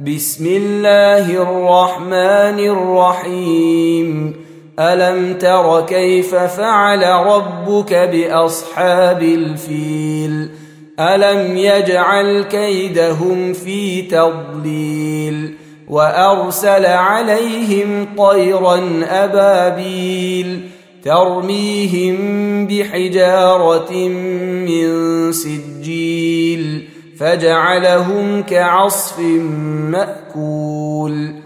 بسم الله الرحمن الرحيم ألم تر كيف فعل ربك بأصحاب الفيل ألم يجعل كيدهم في تضليل وأرسل عليهم طيرا أبابيل ترميهم بحجارة من سجيل فجعلهم كعصف مأكول